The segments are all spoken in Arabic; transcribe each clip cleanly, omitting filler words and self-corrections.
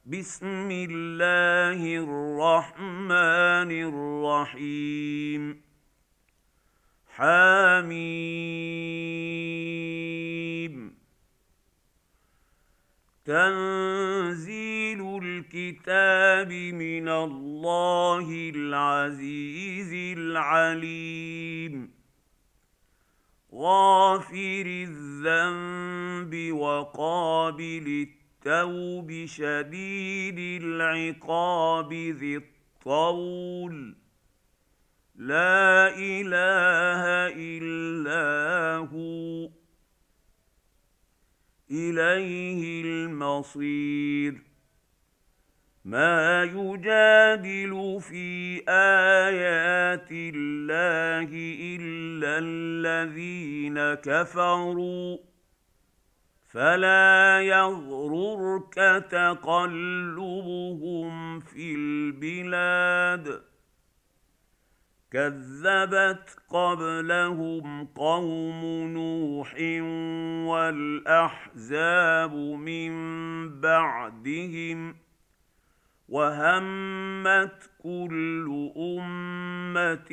بسم الله الرحمن الرحيم. حميم. تنزيل الكتاب من الله العزيز العليم. غافر الذنب وقابل التوب شديد العقاب ذي الطول. لا إله إلا هو إليه المصير. ما يجادل في آيات الله إلا الذين كفروا فلا يغررك تقلبهم في البلاد. كذبت قبلهم قوم نوح والأحزاب من بعدهم وهمت كل أمة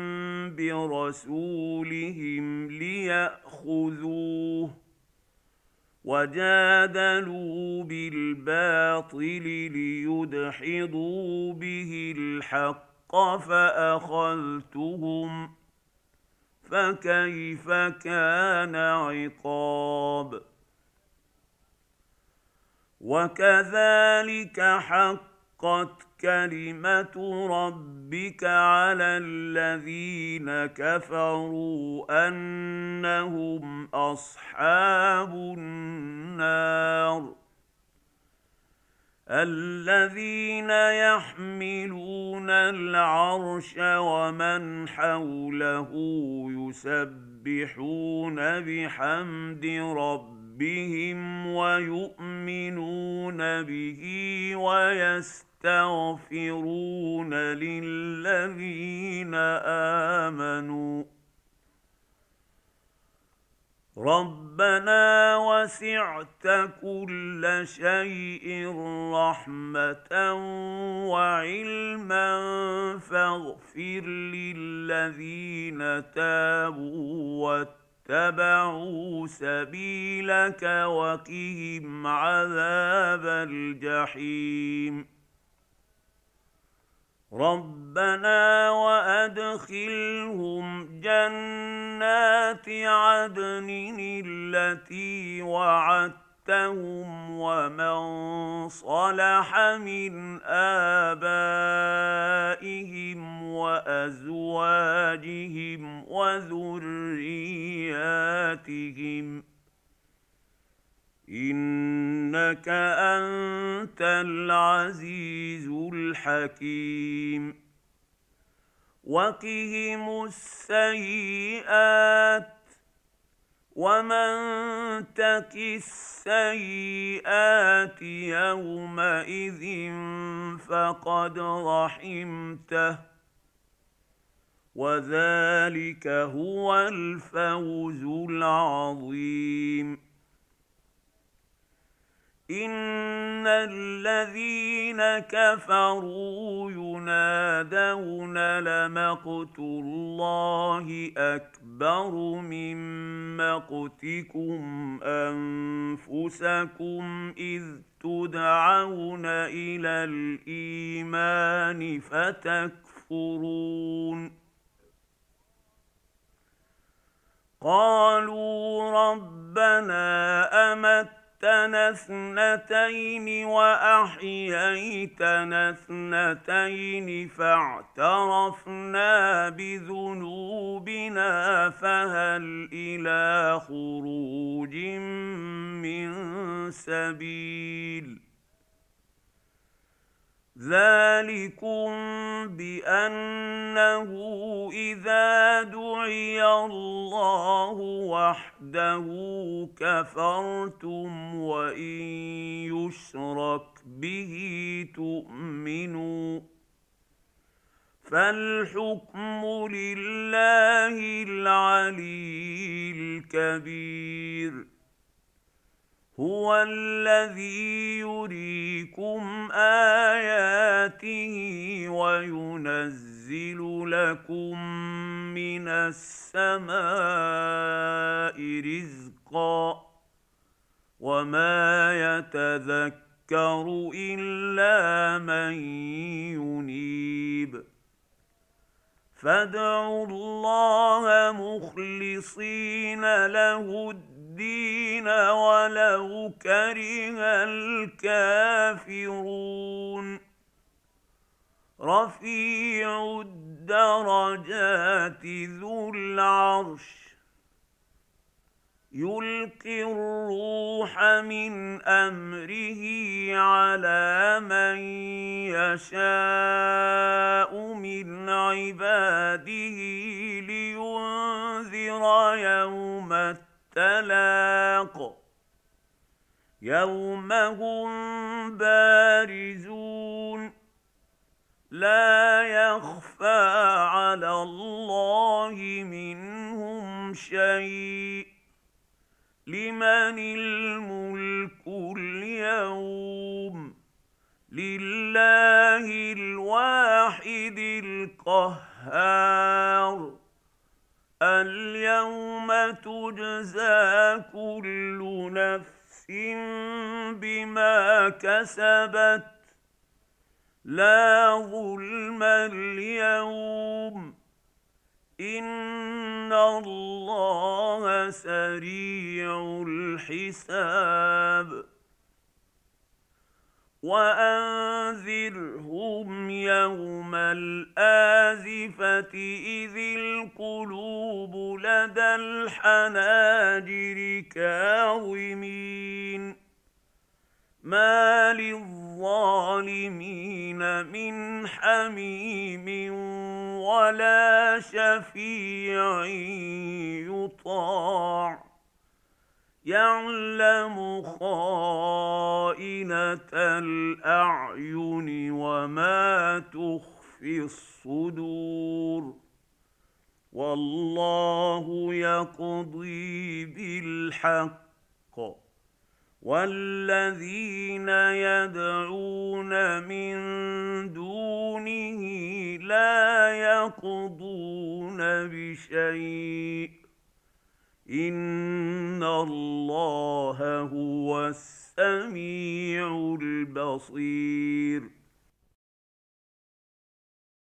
برسولهم ليأخذوه وجادلوا بالباطل ليدحضوا به الحق فأخذتهم فكيف كان عقاب. وكذلك حقت كلمة ربك على الذين كفروا أنهم أصحاب النار. الذين يحملون العرش ومن حوله يسبحون بحمد ربهم ويؤمنون به ويستغفرون للذين آمنوا ربنا وسعت كل شيء رحمة وعلما فاغفر للذين تابوا واتبعوا سبيلك وقهم عذاب الجحيم. ربنا وأدخلهم جنات عدن التي وعدتهم ومن صلح من آبائهم وأزواجهم وذرياتهم إنك أنت العزيز الحكيم. وقهم السيئات ومن تق السيئات يومئذ فقد رحمته وذلك هو الفوز العظيم. إن الذين كفروا ينادون لمقت الله أكبر من مقتكم أنفسكم إذ تدعون إلى الإيمان فتكفرون. قالوا ربنا أمتنا اثنتين وأحييتنا اثنتين فاعترفنا بذنوبنا فهل إلى خروج من سبيل. ذلكم بأنه إذا دعي الله وحده كفرتم وإن يشرك به تؤمنوا فالحكم لله العلي الكبير. هو الذي يريكم رحمته وينزل لكم من السماء رزقا وما يتذكر إلا من ينيب فادعوا الله مخلصين له الدين ولو كره الكافرون رفيع الدرجات ذو العرش يلقي الروح من أمره على من يشاء من عباده لينذر يوم التلاق يوم هم بارزون لا يخفى على الله منهم شيء لمن الملك اليوم لله الواحد القهار اليوم تجزى كل نفس بما كسبت لا ظلم اليوم إن الله سريع الحساب وأنذرهم يوم الآزفة إذ القلوب لدى الحناجر كاظمين ما للظالمين من حميم ولا شفيع يطاع يعلم خائنة الأعين وما تخفي الصدور والله يقضي بالحق والذين يدعون من دونه لا يقضون بشيء إن الله هو السميع البصير